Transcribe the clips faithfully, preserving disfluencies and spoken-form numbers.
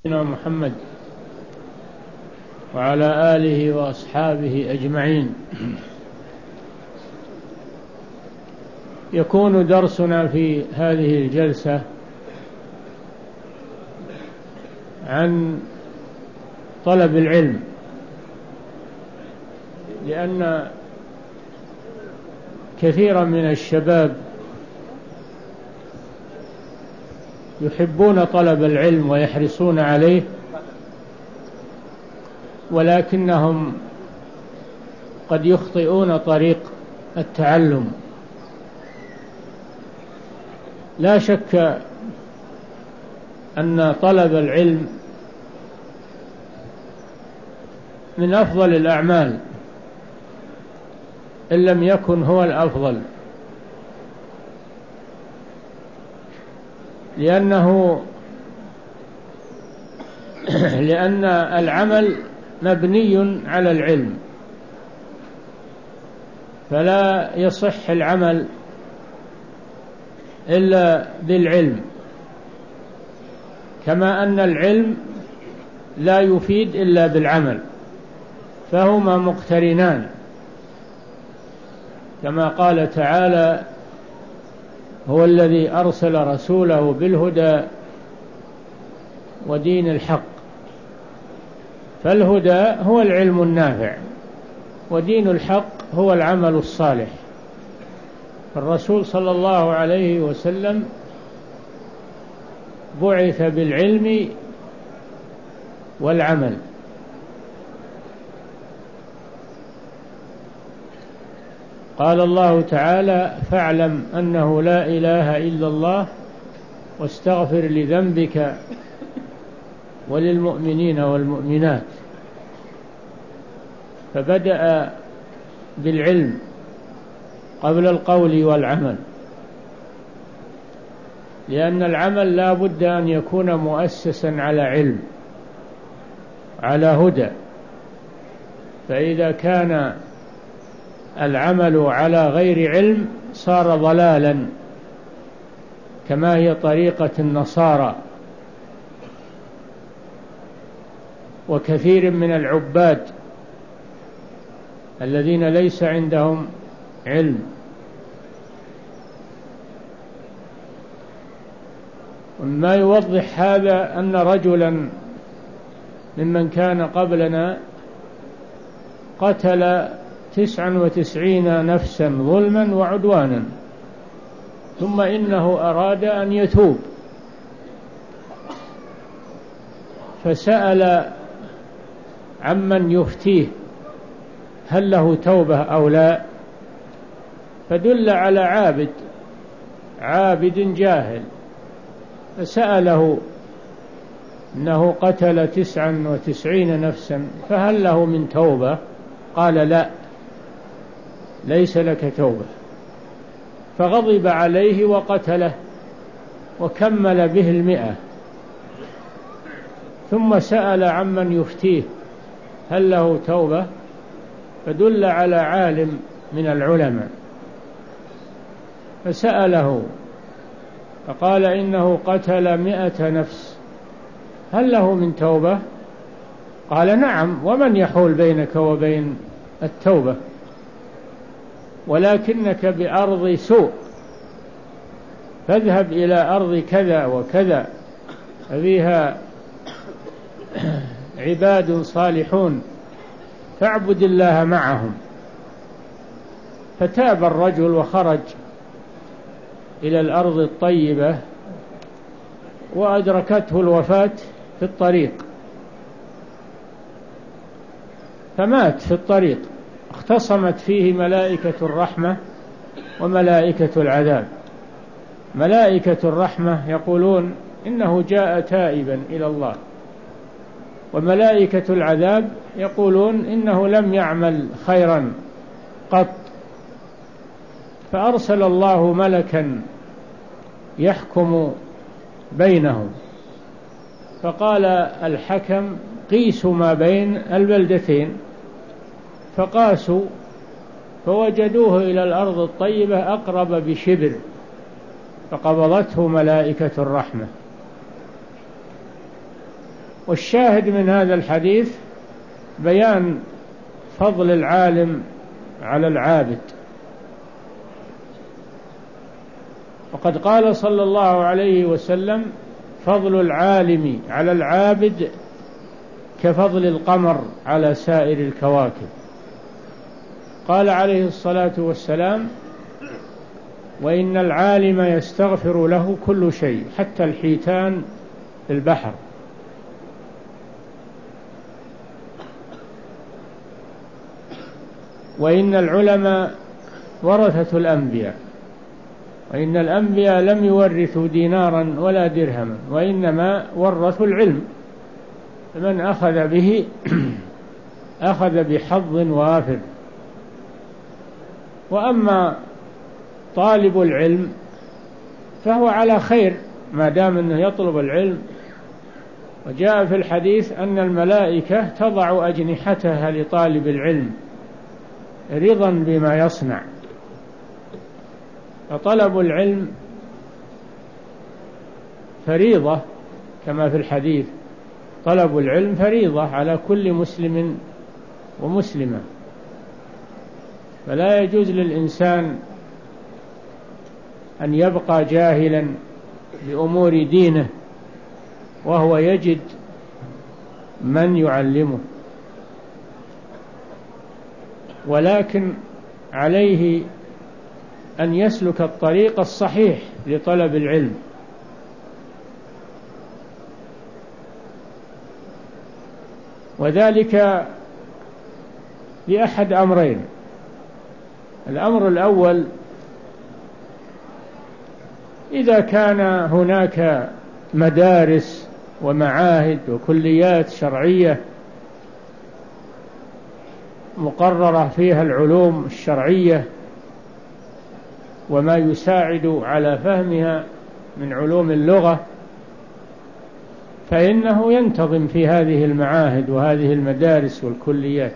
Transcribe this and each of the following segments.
محمد وعلى آله وأصحابه أجمعين. يكون درسنا في هذه الجلسة عن طلب العلم، لأن كثيرا من الشباب يحبون طلب العلم ويحرصون عليه، ولكنهم قد يخطئون طريق التعلم. لا شك أن طلب العلم من أفضل الأعمال إن لم يكن هو الأفضل، لأنه لأن العمل مبني على العلم، فلا يصح العمل إلا بالعلم، كما أن العلم لا يفيد إلا بالعمل، فهما مقترنان، كما قال تعالى: هو الذي أرسل رسوله بالهدى ودين الحق. فالهدى هو العلم النافع، ودين الحق هو العمل الصالح. الرسول صلى الله عليه وسلم بعث بالعلم والعمل. قال الله تعالى: فاعلم أنه لا إله إلا الله واستغفر لذنبك وللمؤمنين والمؤمنات. فبدأ بالعلم قبل القول والعمل، لأن العمل لا بد أن يكون مؤسسا على علم، على هدى. فإذا كان العمل على غير علم صار ضلالا، كما هي طريقة النصارى وكثير من العباد الذين ليس عندهم علم. وما يوضح هذا أن رجلا ممن كان قبلنا قتل تسعا وتسعين نفسا ظلما وعدوانا، ثم إنه أراد أن يتوب، فسأل عمن يفتيه هل له توبة أو لا، فدل على عابد عابد جاهل، فسأله إنه قتل تسعا وتسعين نفسا فهل له من توبة؟ قال: لا، ليس لك توبة. فغضب عليه وقتله وكمل به المئة، ثم سأل عمن يفتيه هل له توبة، فدل على عالم من العلماء، فسأله فقال: إنه قتل مئة نفس، هل له من توبة؟ قال: نعم، ومن يحول بينك وبين التوبة؟ ولكنك بأرض سوء، فاذهب إلى أرض كذا وكذا فيها عباد صالحون فاعبد الله معهم. فتاب الرجل وخرج إلى الأرض الطيبة، وأدركته الوفاة في الطريق، فمات في الطريق. اختصمت فيه ملائكة الرحمة وملائكة العذاب. ملائكة الرحمة يقولون إنه جاء تائبا إلى الله، وملائكة العذاب يقولون إنه لم يعمل خيرا قط. فأرسل الله ملكا يحكم بينهم، فقال الحكم: قيسوا ما بين البلدتين. فقاسوا فوجدوه إلى الأرض الطيبة أقرب بشبر، فقبضته ملائكة الرحمة. والشاهد من هذا الحديث بيان فضل العالم على العابد. وقد قال صلى الله عليه وسلم: فضل العالم على العابد كفضل القمر على سائر الكواكب. قال عليه الصلاة والسلام: وإن العالم يستغفر له كل شيء حتى الحيتان في البحر. وإن العلماء ورثة الأنبياء، وإن الأنبياء لم يورثوا دينارا ولا درهما، وإنما ورثوا العلم، فمن أخذ به أخذ بحظ وافر. وأما طالب العلم فهو على خير ما دام أنه يطلب العلم. وجاء في الحديث أن الملائكة تضع أجنحتها لطالب العلم رضا بما يصنع. فطلب العلم فريضة كما في الحديث: طلب العلم فريضة على كل مسلم ومسلمة. فلا يجوز للإنسان أن يبقى جاهلا بأمور دينه وهو يجد من يعلمه، ولكن عليه أن يسلك الطريق الصحيح لطلب العلم. وذلك لأحد أمرين: الأمر الأول، إذا كان هناك مدارس ومعاهد وكليات شرعية مقررة فيها العلوم الشرعية وما يساعد على فهمها من علوم اللغة، فإنه ينتظم في هذه المعاهد وهذه المدارس والكليات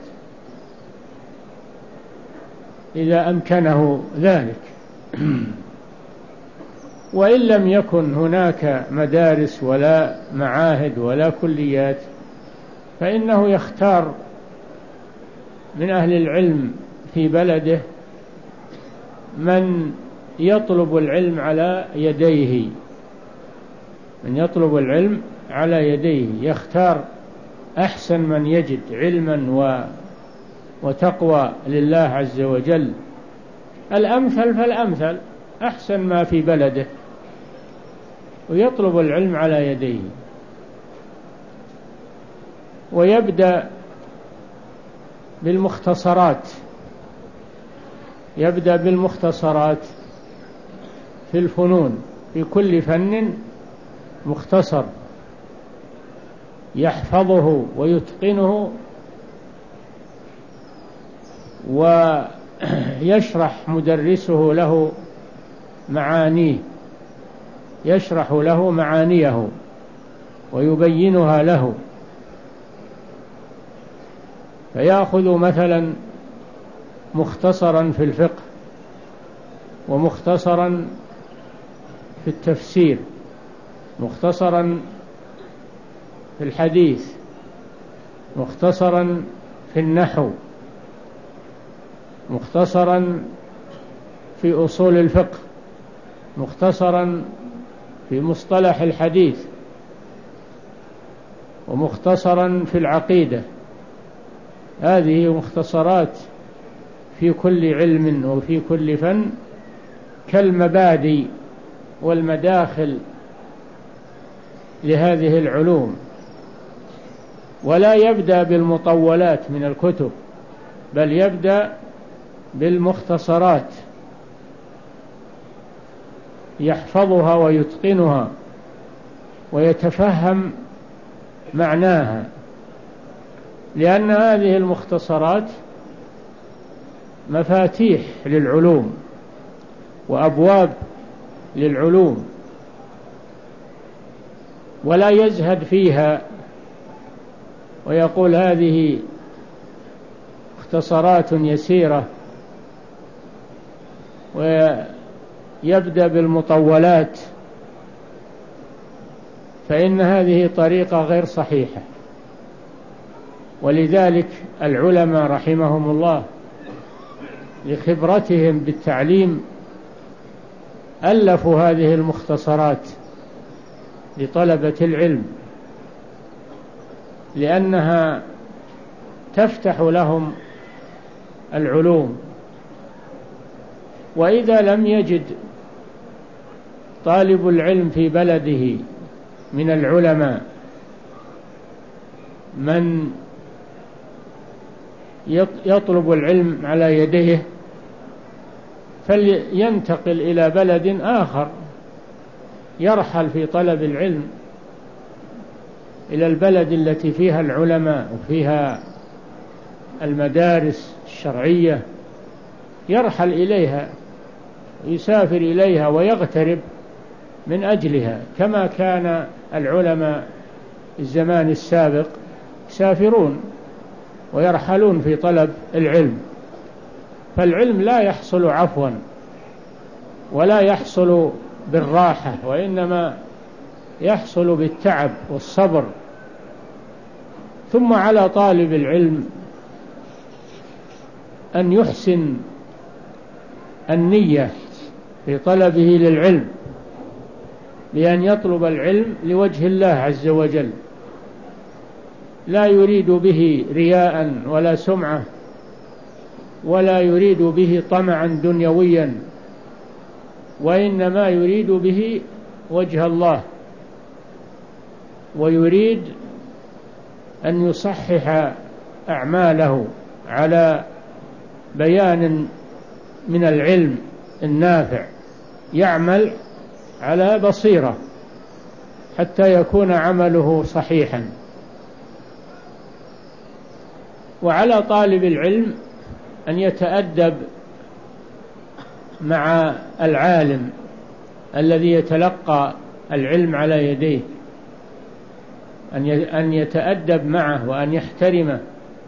إذا أمكنه ذلك. وإن لم يكن هناك مدارس ولا معاهد ولا كليات فإنه يختار من أهل العلم في بلده من يطلب العلم على يديه من يطلب العلم على يديه يختار أحسن من يجد علما و وتقوى لله عز وجل، الأمثل فالأمثل، أحسن ما في بلده، ويطلب العلم على يديه. ويبدأ بالمختصرات يبدأ بالمختصرات في الفنون، في كل فن مختصر يحفظه ويتقنه، ويشرح مدرسه له معانيه يشرح له معانيه ويبينها له. فيأخذ مثلا مختصرا في الفقه، ومختصرا في التفسير، مختصرا في الحديث، مختصرا في النحو، مختصرا في أصول الفقه، مختصرا في مصطلح الحديث، ومختصرا في العقيدة. هذه مختصرات في كل علم وفي كل فن كالمبادئ والمداخل لهذه العلوم. ولا يبدأ بالمطولات من الكتب، بل يبدأ بالمختصرات يحفظها ويتقنها ويتفهم معناها، لأن هذه المختصرات مفاتيح للعلوم وأبواب للعلوم، ولا يزهد فيها ويقول هذه مختصرات يسيرة، ويبدأ بالمطولات، فإن هذه طريقة غير صحيحة. ولذلك العلماء رحمهم الله لخبرتهم بالتعليم ألفوا هذه المختصرات لطلبة العلم، لأنها تفتح لهم العلوم. وإذا لم يجد طالب العلم في بلده من العلماء من يطلب العلم على يديه فلينتقل إلى بلد آخر، يرحل في طلب العلم إلى البلد التي فيها العلماء وفيها المدارس الشرعية، يرحل إليها، يسافر إليها ويغترب من أجلها، كما كان العلماء الزمان السابق يسافرون ويرحلون في طلب العلم. فالعلم لا يحصل عفوا ولا يحصل بالراحة، وإنما يحصل بالتعب والصبر. ثم على طالب العلم أن يحسن النية في طلبه للعلم، بأن يطلب العلم لوجه الله عز وجل، لا يريد به رياء ولا سمعة، ولا يريد به طمعا دنيويا، وإنما يريد به وجه الله، ويريد أن يصحح أعماله على بيان من العلم النافع، يعمل على بصيرة حتى يكون عمله صحيحا. وعلى طالب العلم أن يتأدب مع العالم الذي يتلقى العلم على يديه، أن يتأدب معه وأن يحترمه،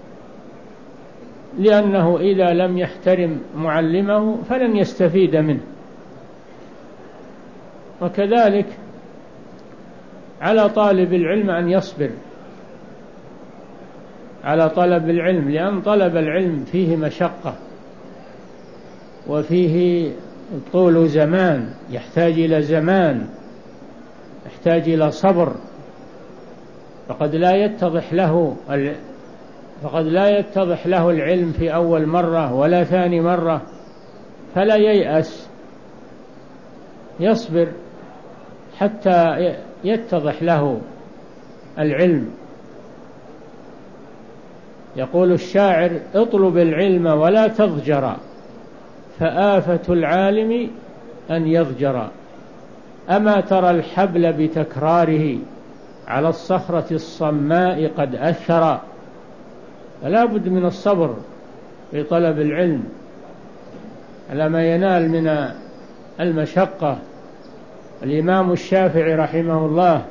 لأنه إذا لم يحترم معلمه فلن يستفيد منه. وكذلك على طالب العلم أن يصبر على طلب العلم، لأن طلب العلم فيه مشقة وفيه طول زمان، يحتاج إلى زمان، يحتاج إلى صبر. فقد لا يتضح له فقد لا يتضح له العلم في أول مرة ولا ثاني مرة، فلا ييأس، يصبر حتى يتضح له العلم. يقول الشاعر: اطلب العلم ولا تضجر، فآفة العالم أن يضجر. أما ترى الحبل بتكراره على الصخرة الصماء قد أثر. فلا بد من الصبر في طلب العلم على ما ينال من المشقة. الإمام الشافعي رحمه الله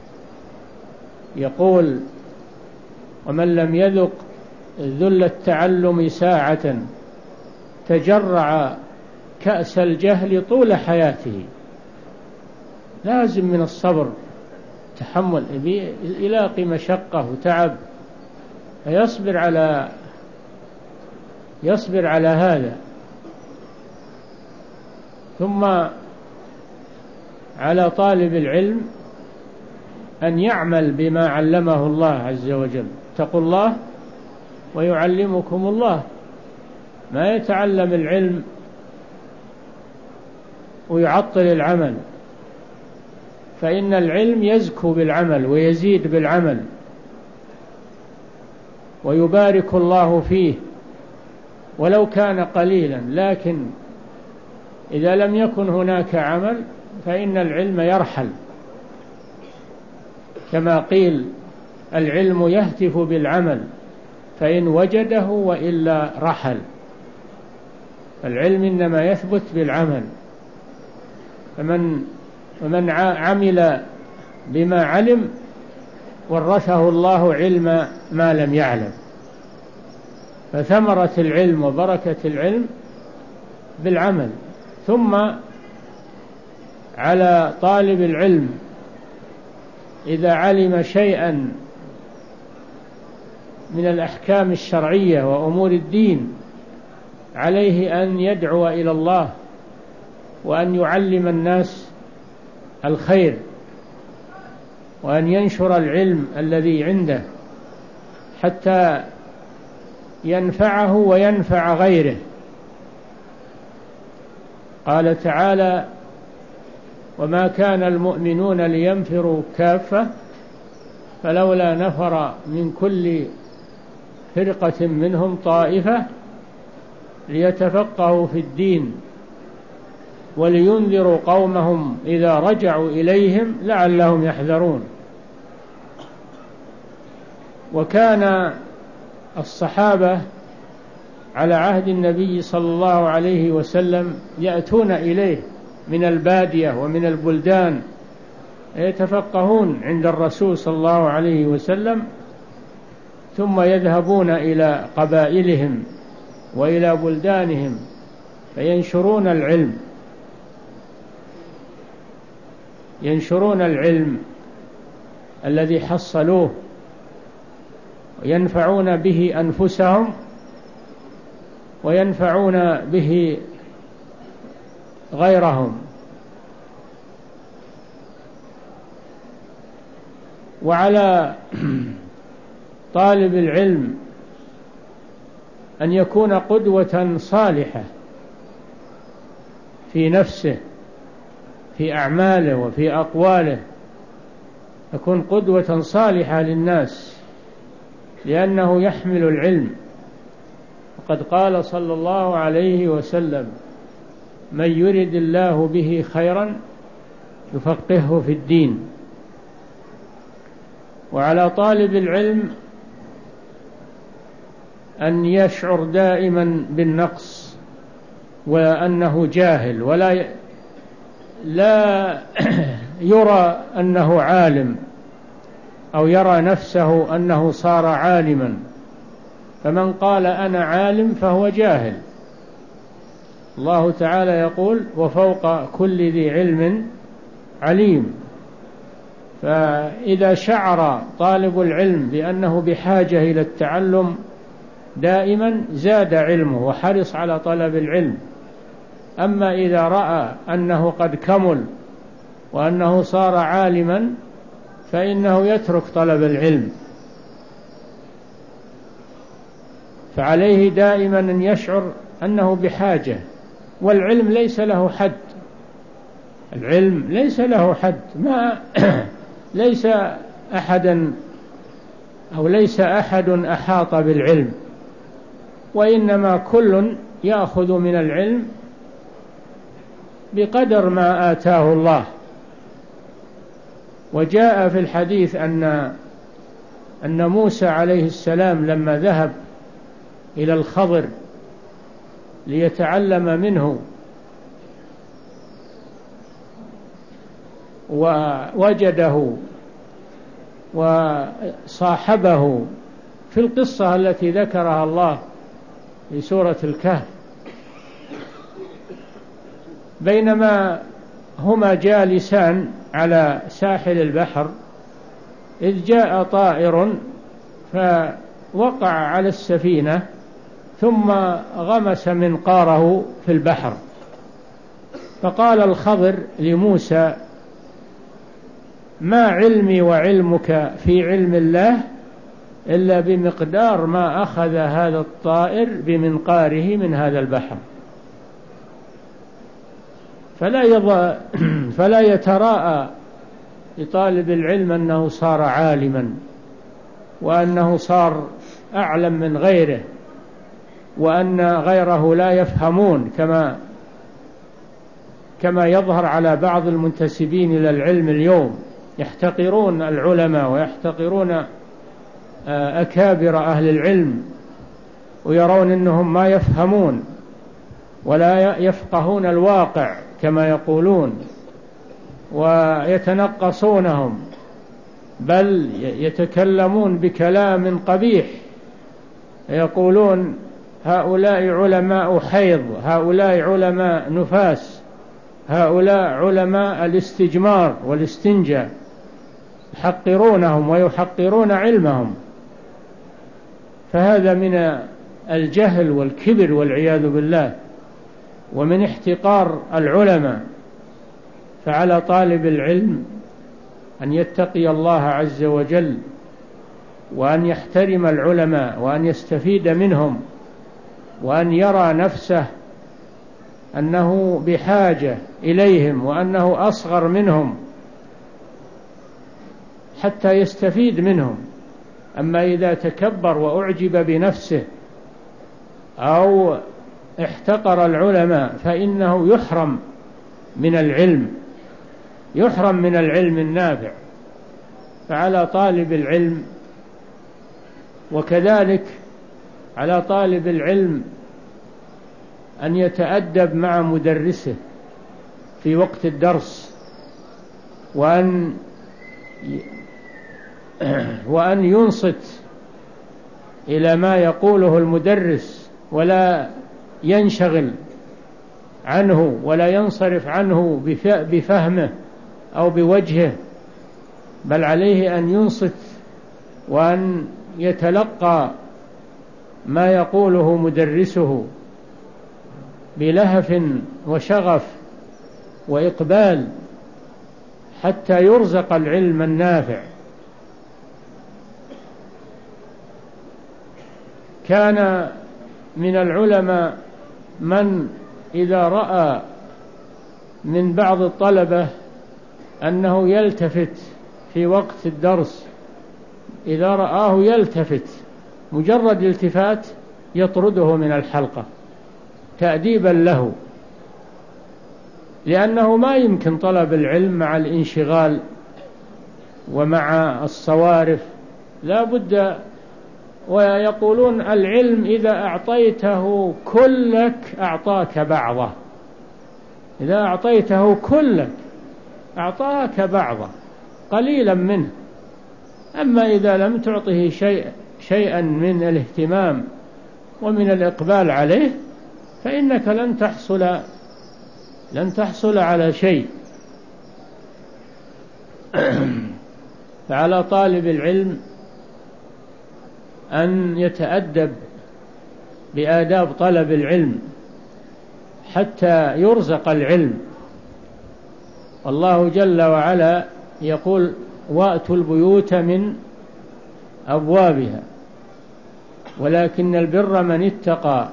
يقول: ومن لم يذق ذل التعلم ساعة تجرع كأس الجهل طول حياته. لازم من الصبر تحمل، يلاقي مشقة وتعب فيصبر على يصبر على هذا. ثم على طالب العلم أن يعمل بما علمه الله عز وجل. اتقوا الله ويعلمكم الله. ما يتعلم العلم ويعطل العمل، فإن العلم يزكو بالعمل ويزيد بالعمل ويبارك الله فيه ولو كان قليلا. لكن إذا لم يكن هناك عمل فإن العلم يرحل، كما قيل: العلم يهتف بالعمل فإن وجده وإلا رحل. العلم إنما يثبت بالعمل. فمن ومن عمل بما علم ورثه الله علم ما لم يعلم. فثمرة العلم وبركة العلم بالعمل. ثم على طالب العلم إذا علم شيئا من الأحكام الشرعية وأمور الدين عليه أن يدعو إلى الله وأن يعلم الناس الخير وأن ينشر العلم الذي عنده حتى ينفعه وينفع غيره. قال تعالى: وما كان المؤمنون لينفروا كافة فلولا نفر من كل فرقة منهم طائفة ليتفقهوا في الدين ولينذروا قومهم إذا رجعوا إليهم لعلهم يحذرون. وكان الصحابة على عهد النبي صلى الله عليه وسلم يأتون إليه من البادية ومن البلدان يتفقهون عند الرسول صلى الله عليه وسلم، ثم يذهبون إلى قبائلهم وإلى بلدانهم فينشرون العلم ينشرون العلم الذي حصلوه وينفعون به أنفسهم وينفعون به غيرهم. وعلى طالب العلم أن يكون قدوة صالحة في نفسه، في أعماله وفي أقواله، يكون قدوة صالحة للناس لأنه يحمل العلم. وقد قال صلى الله عليه وسلم: من يرد الله به خيرا يفقهه في الدين. وعلى طالب العلم أن يشعر دائما بالنقص وأنه جاهل، ولا لا يرى أنه عالم أو يرى نفسه أنه صار عالما، فمن قال أنا عالم فهو جاهل. الله تعالى يقول: وفوق كل ذي علم عليم. فإذا شعر طالب العلم بأنه بحاجة إلى التعلم دائما زاد علمه وحرص على طلب العلم. أما إذا رأى أنه قد كمل وأنه صار عالما فإنه يترك طلب العلم. فعليه دائما أن يشعر أنه بحاجة. والعلم ليس له حد، العلم ليس له حد، ما ليس أحدا أو ليس أحد أحاط بالعلم، وإنما كل يأخذ من العلم بقدر ما آتاه الله. وجاء في الحديث أن أن موسى عليه السلام لما ذهب إلى الخضر ليتعلم منه ووجده وصاحبه في القصة التي ذكرها الله في سورة الكهف، بينما هما جالسان على ساحل البحر إذ جاء طائر فوقع على السفينة ثم غمس منقاره في البحر. فقال الخضر لموسى: ما علمي وعلمك في علم الله إلا بمقدار ما أخذ هذا الطائر بمنقاره من هذا البحر. فلا يض... فلا يتراءى لطالب العلم أنه صار عالما وأنه صار أعلم من غيره وأن غيره لا يفهمون، كما كما يظهر على بعض المنتسبين إلى العلم اليوم، يحتقرون العلماء ويحتقرون أكابر أهل العلم ويرون أنهم ما يفهمون ولا يفقهون الواقع كما يقولون، ويتنقصونهم، بل يتكلمون بكلام قبيح، يقولون هؤلاء علماء حيض، هؤلاء علماء نفاس، هؤلاء علماء الاستجمار والاستنجاء. يحقرونهم ويحقرون علمهم، فهذا من الجهل والكبر والعياذ بالله، ومن احتقار العلماء. فعلى طالب العلم أن يتقي الله عز وجل، وأن يحترم العلماء، وأن يستفيد منهم، وأن يرى نفسه أنه بحاجة إليهم، وأنه أصغر منهم حتى يستفيد منهم. أما إذا تكبر وأعجب بنفسه أو احتقر العلماء فإنه يحرم من العلم، يحرم من العلم النافع. فعلى طالب العلم، وكذلك على طالب العلم أن يتأدب مع مدرسه في وقت الدرس، وأن وأن ينصت إلى ما يقوله المدرس، ولا ينشغل عنه ولا ينصرف عنه بفهمه أو بوجهه، بل عليه أن ينصت وأن يتلقى ما يقوله مدرسه بلهف وشغف وإقبال حتى يرزق العلم النافع. كان من العلماء من إذا رأى من بعض الطلبة أنه يلتفت في وقت الدرس، إذا رآه يلتفت مجرد التفات يطرده من الحلقة تأديبا له، لأنه ما يمكن طلب العلم مع الانشغال ومع الصوارف، لا بد. ويقولون العلم إذا أعطيته كلك أعطاك بعضه، إذا أعطيته كلك أعطاك بعضه قليلا منه. أما إذا لم تعطه شيء شيئا من الاهتمام ومن الإقبال عليه فإنك لن تحصل لن تحصل على شيء. فعلى طالب العلم أن يتأدب بآداب طلب العلم حتى يرزق العلم. الله جل وعلا يقول: وأتوا البيوت من أبوابها ولكن البر من اتقى.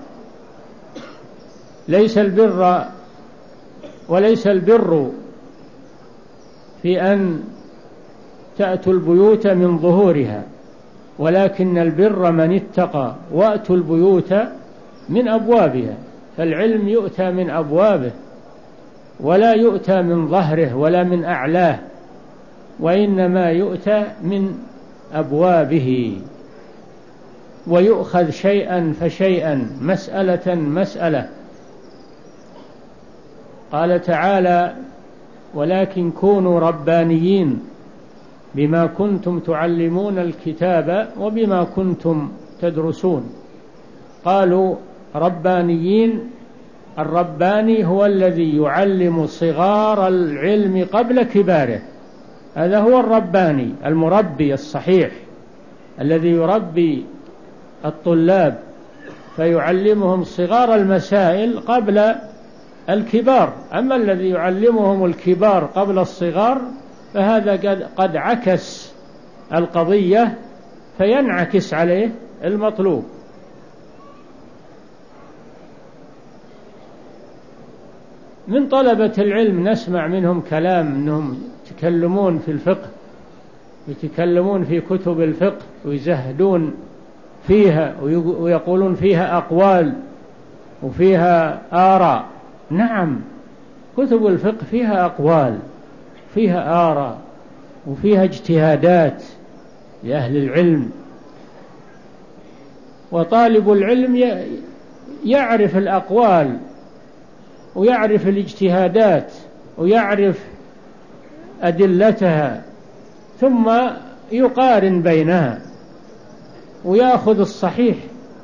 ليس البر وليس البر في أن تأتوا البيوت من ظهورها، ولكن البر من اتقى. وأتوا البيوت من أبوابها، فالعلم يؤتى من أبوابه ولا يؤتى من ظهره ولا من أعلاه، وإنما يؤتى من أبوابه، ويؤخذ شيئا فشيئا، مسألة مسألة. قال تعالى: ولكن كونوا ربانيين بما كنتم تعلمون الكتاب وبما كنتم تدرسون. قالوا ربانيين، الرباني هو الذي يعلم صغار العلم قبل كباره، هذا هو الرباني، المربي الصحيح الذي يربي الطلاب فيعلمهم صغار المسائل قبل الكبار. أما الذي يعلمهم الكبار قبل الصغار فهذا قد, قد عكس القضية، فينعكس عليه المطلوب. من طلبة العلم نسمع منهم كلام أنهم يتكلمون في الفقه، يتكلمون في كتب الفقه ويزهدون فيها ويقولون فيها أقوال وفيها آراء. نعم، كتب الفقه فيها أقوال، فيها آراء، وفيها اجتهادات لأهل العلم. وطالب العلم يعرف الأقوال ويعرف الاجتهادات ويعرف أدلتها، ثم يقارن بينها ويأخذ الصحيح،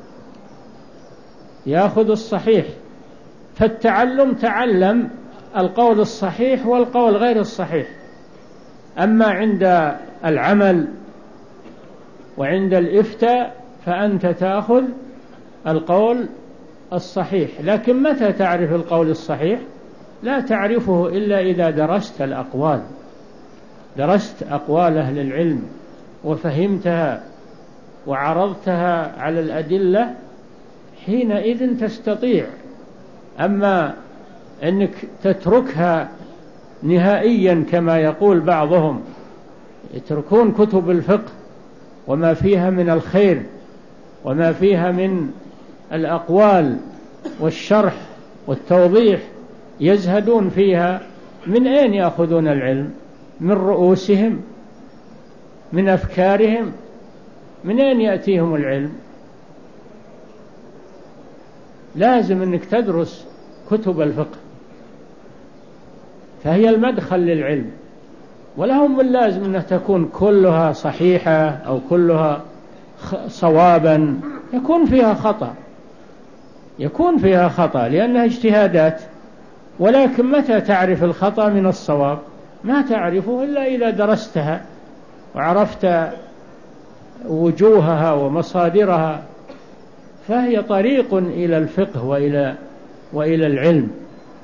يأخذ الصحيح. فالتعلم تعلم القول الصحيح والقول غير الصحيح. أما عند العمل وعند الإفتاء فأنت تأخذ القول الصحيح. لكن متى تعرف القول الصحيح؟ لا تعرفه إلا إذا درست الأقوال، درست أقوال أهل العلم وفهمتها وعرضتها على الأدلة، حينئذ تستطيع. أما أنك تتركها نهائيا كما يقول بعضهم، يتركون كتب الفقه وما فيها من الخير وما فيها من الأقوال والشرح والتوضيح، يزهدون فيها. من أين يأخذون العلم؟ من رؤوسهم، من أفكارهم. من أين يأتيهم العلم؟ لازم أنك تدرس كتب الفقه، فهي المدخل للعلم. ولهم من لازم أنها تكون كلها صحيحة أو كلها صوابا، يكون فيها خطأ، يكون فيها خطأ لأنها اجتهادات. ولكن متى تعرف الخطأ من الصواب؟ ما تعرفه إلا إذا درستها وعرفت وجوهها ومصادرها. فهي طريق إلى الفقه وإلى وإلى العلم.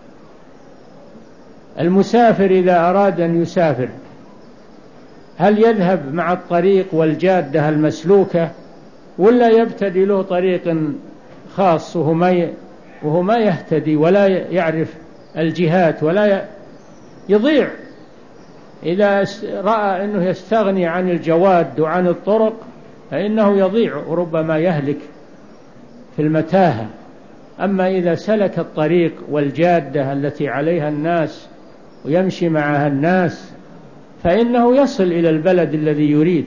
المسافر إذا أراد أن يسافر هل يذهب مع الطريق والجادة المسلوكة، ولا يبتدي له طريق خاص وهو ما وهو ما يهتدي ولا يعرف الجهات ولا يضيع؟ إذا رأى أنه يستغني عن الجواد وعن الطرق فإنه يضيع وربما يهلك في المتاهة. أما إذا سلك الطريق والجادة التي عليها الناس ويمشي معها الناس فإنه يصل إلى البلد الذي يريد.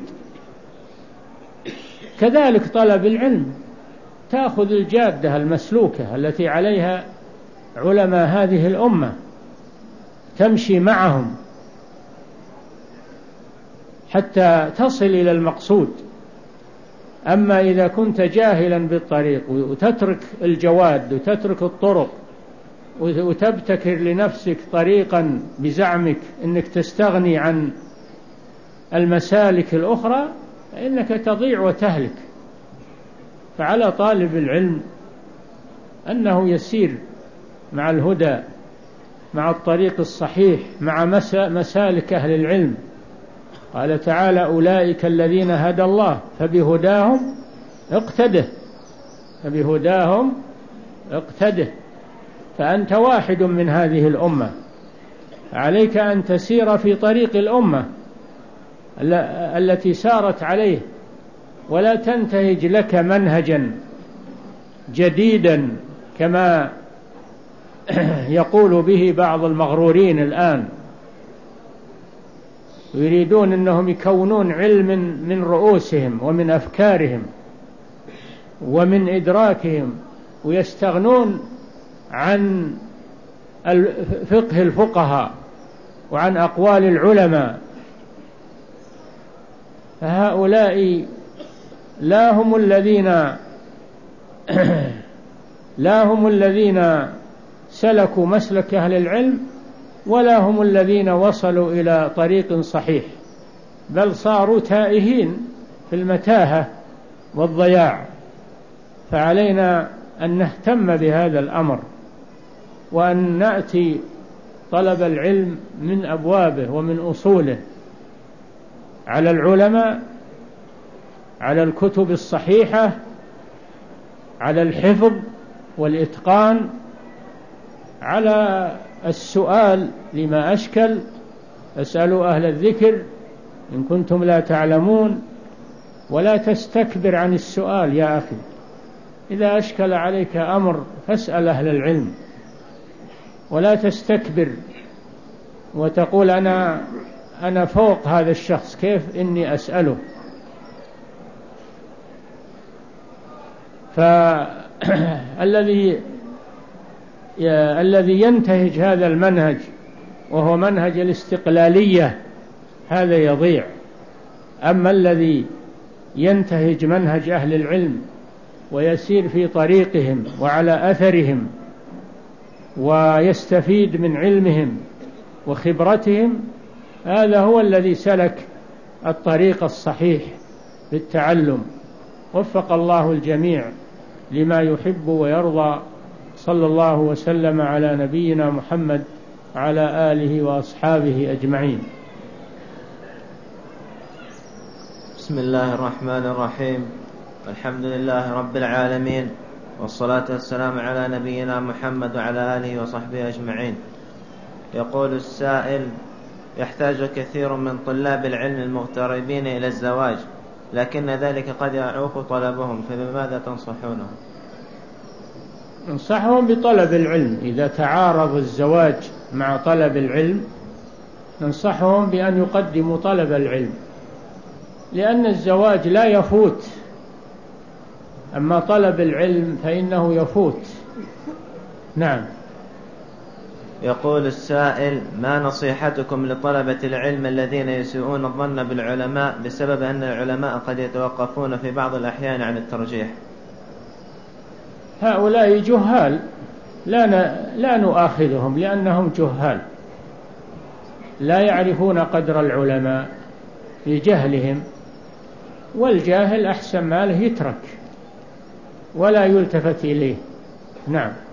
كذلك طلب العلم، تأخذ الجادة المسلوكة التي عليها علماء هذه الأمة، تمشي معهم حتى تصل إلى المقصود. أما إذا كنت جاهلا بالطريق وتترك الجواد وتترك الطرق وتبتكر لنفسك طريقا بزعمك أنك تستغني عن المسالك الأخرى فإنك تضيع وتهلك. فعلى طالب العلم أنه يسير مع الهدى، مع الطريق الصحيح، مع مسالك أهل العلم. قال تعالى: أولئك الذين هدى الله فبهداهم اقتده، فبهداهم اقتده. فأنت واحد من هذه الأمة، عليك أن تسير في طريق الأمة التي سارت عليه، ولا تنتهج لك منهجا جديدا كما يقول به بعض المغرورين الآن، يريدون أنهم يكونون علم من رؤوسهم ومن أفكارهم ومن إدراكهم، ويستغنون عن فقه الفقهاء وعن أقوال العلماء. فهؤلاء لا هم الذين لا هم الذين سلكوا مسلك أهل العلم، ولا هم الذين وصلوا إلى طريق صحيح، بل صاروا تائهين في المتاهة والضياع. فعلينا أن نهتم بهذا الأمر، وأن نأتي طلب العلم من أبوابه ومن أصوله، على العلماء، على الكتب الصحيحة، على الحفظ والإتقان، على السؤال لما أشكل، اسألوا أهل الذكر إن كنتم لا تعلمون. ولا تستكبر عن السؤال يا أخي، إذا أشكل عليك أمر فاسأل أهل العلم، ولا تستكبر وتقول أنا أنا فوق هذا الشخص، كيف إني أسأله. فالذي الذي ينتهج هذا المنهج وهو منهج الاستقلالية هذا يضيع. أما الذي ينتهج منهج أهل العلم ويسير في طريقهم وعلى أثرهم ويستفيد من علمهم وخبرتهم، هذا هو الذي سلك الطريق الصحيح للتعلم. وفق الله الجميع لما يحب ويرضى. صلى الله وسلم على نبينا محمد وعلى آله وأصحابه أجمعين. بسم الله الرحمن الرحيم. الحمد لله رب العالمين، والصلاة والسلام على نبينا محمد وعلى آله وصحبه أجمعين. يقول السائل: يحتاج كثير من طلاب العلم المغتربين إلى الزواج، لكن ذلك قد يعوق طلبهم، فبماذا تنصحونهم؟ ننصحهم بطلب العلم. إذا تعارض الزواج مع طلب العلم ننصحهم بأن يقدموا طلب العلم، لأن الزواج لا يفوت، أما طلب العلم فإنه يفوت. نعم. يقول السائل: ما نصيحتكم لطلبة العلم الذين يسيئون الظن بالعلماء بسبب أن العلماء قد يتوقفون في بعض الأحيان عن الترجيح؟ هؤلاء جهال، لا لا نؤاخذهم لأنهم جهال، لا يعرفون قدر العلماء لجهلهم، والجاهل أحسن ما له يترك ولا يلتفت إليه. نعم.